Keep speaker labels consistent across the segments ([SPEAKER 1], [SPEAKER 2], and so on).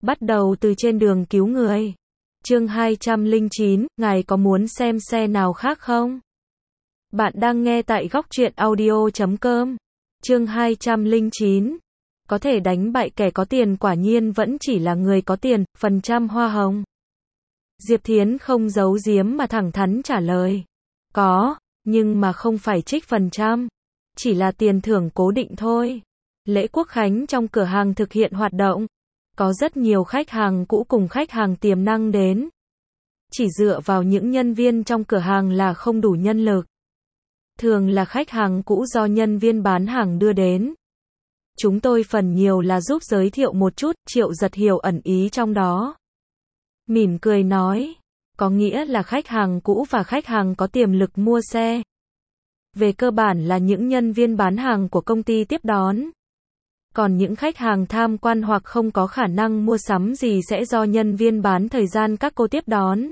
[SPEAKER 1] Bắt đầu từ trên đường cứu người. Chương 209, ngài có muốn xem xe nào khác không? Bạn đang nghe tại góc truyện audio.com. Chương 209. Có thể đánh bại kẻ có tiền quả nhiên vẫn chỉ là người có tiền, phần trăm hoa hồng. Diệp Thiến không giấu giếm mà thẳng thắn trả lời. Có, nhưng mà không phải trích phần trăm. Chỉ là tiền thưởng cố định thôi. Lễ Quốc khánh trong cửa hàng thực hiện hoạt động. Có rất nhiều khách hàng cũ cùng khách hàng tiềm năng đến. Chỉ dựa vào những nhân viên trong cửa hàng là không đủ nhân lực. Thường là khách hàng cũ do nhân viên bán hàng đưa đến. Chúng tôi phần nhiều là giúp giới thiệu một chút, Triệu Giật hiểu ẩn ý trong đó. Mỉm cười nói, có nghĩa là khách hàng cũ và khách hàng có tiềm lực mua xe. Về cơ bản là những nhân viên bán hàng của công ty tiếp đón. Còn những khách hàng tham quan hoặc không có khả năng mua sắm gì sẽ do nhân viên bán thời gian các cô tiếp đón.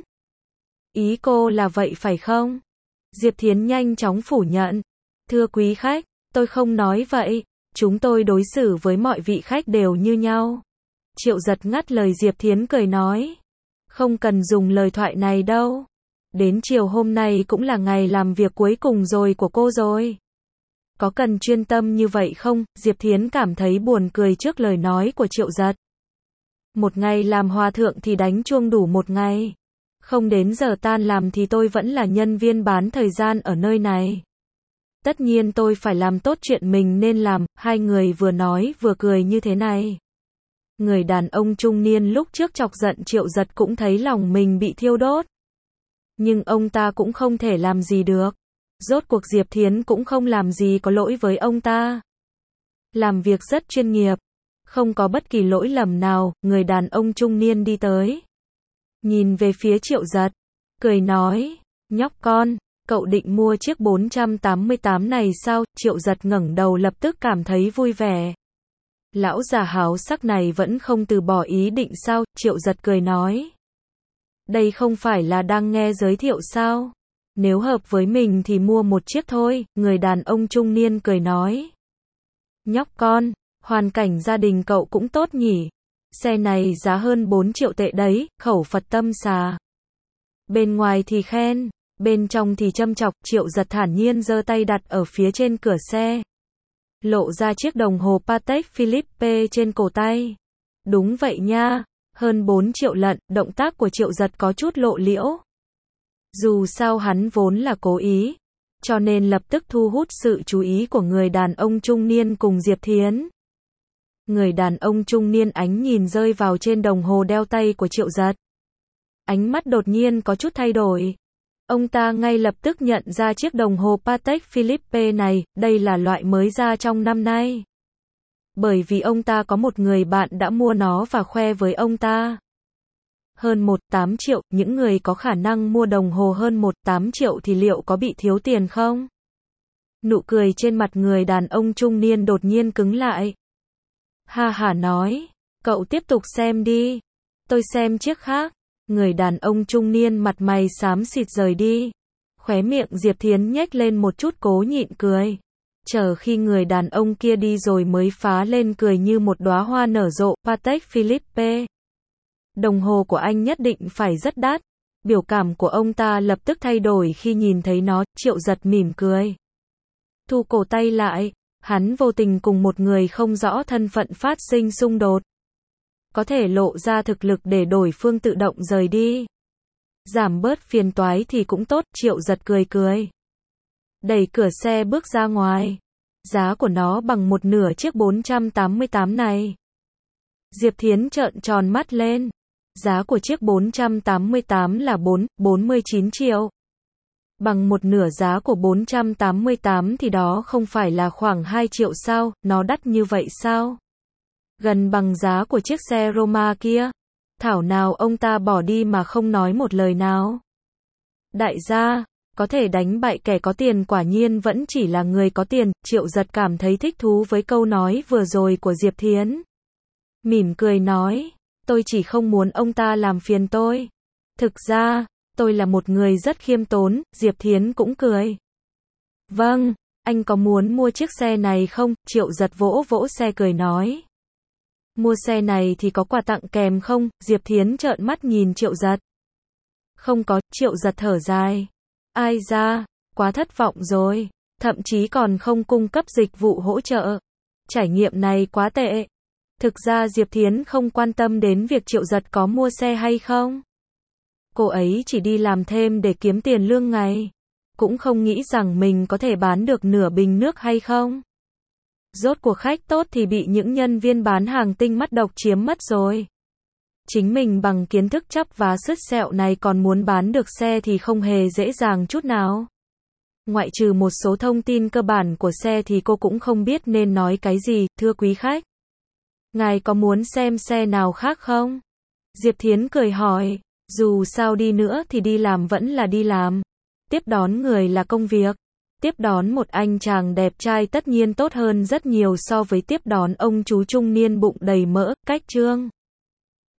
[SPEAKER 1] Ý cô là vậy phải không? Diệp Thiến nhanh chóng phủ nhận. Thưa quý khách, tôi không nói vậy. Chúng tôi đối xử với mọi vị khách đều như nhau. Triệu Giật ngắt lời Diệp Thiến cười nói. Không cần dùng lời thoại này đâu. Đến chiều hôm nay cũng là ngày làm việc cuối cùng rồi của cô rồi. Có cần chuyên tâm như vậy không? Diệp Thiến cảm thấy buồn cười trước lời nói của Triệu Giật. Một ngày làm hòa thượng thì đánh chuông đủ một ngày. Không đến giờ tan làm thì tôi vẫn là nhân viên bán thời gian ở nơi này. Tất nhiên tôi phải làm tốt chuyện mình nên làm. Hai người vừa nói vừa cười như thế này. Người đàn ông trung niên lúc trước chọc giận Triệu Giật cũng thấy lòng mình bị thiêu đốt. Nhưng ông ta cũng không thể làm gì được. Rốt cuộc Diệp Thiến cũng không làm gì có lỗi với ông ta. Làm việc rất chuyên nghiệp. Không có bất kỳ lỗi lầm nào. Người đàn ông trung niên đi tới. Nhìn về phía Triệu Giật. Cười nói. Nhóc con, cậu định mua chiếc 488 này sao? Triệu Giật ngẩng đầu lập tức cảm thấy vui vẻ. Lão già háo sắc này vẫn không từ bỏ ý định sao? Triệu Giật cười nói. Đây không phải là đang nghe giới thiệu sao? Nếu hợp với mình thì mua một chiếc thôi. Người đàn ông trung niên cười nói. Nhóc con, hoàn cảnh gia đình cậu cũng tốt nhỉ. Xe này giá hơn 4 triệu tệ đấy. Khẩu Phật tâm xà. Bên ngoài thì khen, bên trong thì châm chọc. Triệu Giật thản nhiên giơ tay đặt ở phía trên cửa xe. Lộ ra chiếc đồng hồ Patek Philippe trên cổ tay. Đúng vậy nha, hơn 4 triệu lận. Động tác của Triệu Giật có chút lộ liễu. Dù sao hắn vốn là cố ý, cho nên lập tức thu hút sự chú ý của người đàn ông trung niên cùng Diệp Thiến. Người đàn ông trung niên ánh nhìn rơi vào trên đồng hồ đeo tay của Triệu Giật. Ánh mắt đột nhiên có chút thay đổi. Ông ta ngay lập tức nhận ra chiếc đồng hồ Patek Philippe này, đây là loại mới ra trong năm nay. Bởi vì ông ta có một người bạn đã mua nó và khoe với ông ta. Hơn 1,8 triệu, những người có khả năng mua đồng hồ hơn 1,8 triệu thì liệu có bị thiếu tiền không? Nụ cười trên mặt người đàn ông trung niên đột nhiên cứng lại. Ha hả nói, cậu tiếp tục xem đi. Tôi xem chiếc khác. Người đàn ông trung niên mặt mày xám xịt rời đi. Khóe miệng Diệp Thiến nhếch lên một chút cố nhịn cười. Chờ khi người đàn ông kia đi rồi mới phá lên cười như một đóa hoa nở rộ. Patek Philippe. Đồng hồ của anh nhất định phải rất đắt. Biểu cảm của ông ta lập tức thay đổi khi nhìn thấy nó. Triệu Giật mỉm cười. Thu cổ tay lại. Hắn vô tình cùng một người không rõ thân phận phát sinh xung đột. Có thể lộ ra thực lực để đối phương tự động rời đi. Giảm bớt phiền toái thì cũng tốt. Triệu Giật cười cười. Đẩy cửa xe bước ra ngoài. Giá của nó bằng một nửa chiếc 488 này. Diệp Thiến trợn tròn mắt lên. Giá của chiếc 488 là 49 triệu. Bằng một nửa giá của 488 thì đó không phải là khoảng 2 triệu sao? Nó đắt như vậy sao? Gần bằng giá của chiếc xe Roma kia. Thảo nào ông ta bỏ đi mà không nói một lời nào. Đại gia, có thể đánh bại kẻ có tiền quả nhiên vẫn chỉ là người có tiền. Triệu Giật cảm thấy thích thú với câu nói vừa rồi của Diệp Thiến. Mỉm cười nói, tôi chỉ không muốn ông ta làm phiền tôi. Thực ra, tôi là một người rất khiêm tốn. Diệp Thiến cũng cười. Vâng, anh có muốn mua chiếc xe này không? Triệu Giật vỗ vỗ xe cười nói. Mua xe này thì có quà tặng kèm không? Diệp Thiến trợn mắt nhìn Triệu Giật. Không có, Triệu Giật thở dài. Ai da, quá thất vọng rồi. Thậm chí còn không cung cấp dịch vụ hỗ trợ. Trải nghiệm này quá tệ. Thực ra Diệp Thiến không quan tâm đến việc Triệu Giật có mua xe hay không. Cô ấy chỉ đi làm thêm để kiếm tiền lương ngày. Cũng không nghĩ rằng mình có thể bán được nửa bình nước hay không. Rốt cuộc khách tốt thì bị những nhân viên bán hàng tinh mắt độc chiếm mất rồi. Chính mình bằng kiến thức chắp vá sứt sẹo này còn muốn bán được xe thì không hề dễ dàng chút nào. Ngoại trừ một số thông tin cơ bản của xe thì cô cũng không biết nên nói cái gì. Thưa quý khách, ngài có muốn xem xe nào khác không? Diệp Thiến cười hỏi, dù sao đi nữa thì đi làm vẫn là đi làm. Tiếp đón người là công việc. Tiếp đón một anh chàng đẹp trai tất nhiên tốt hơn rất nhiều so với tiếp đón ông chú trung niên bụng đầy mỡ, cách chương.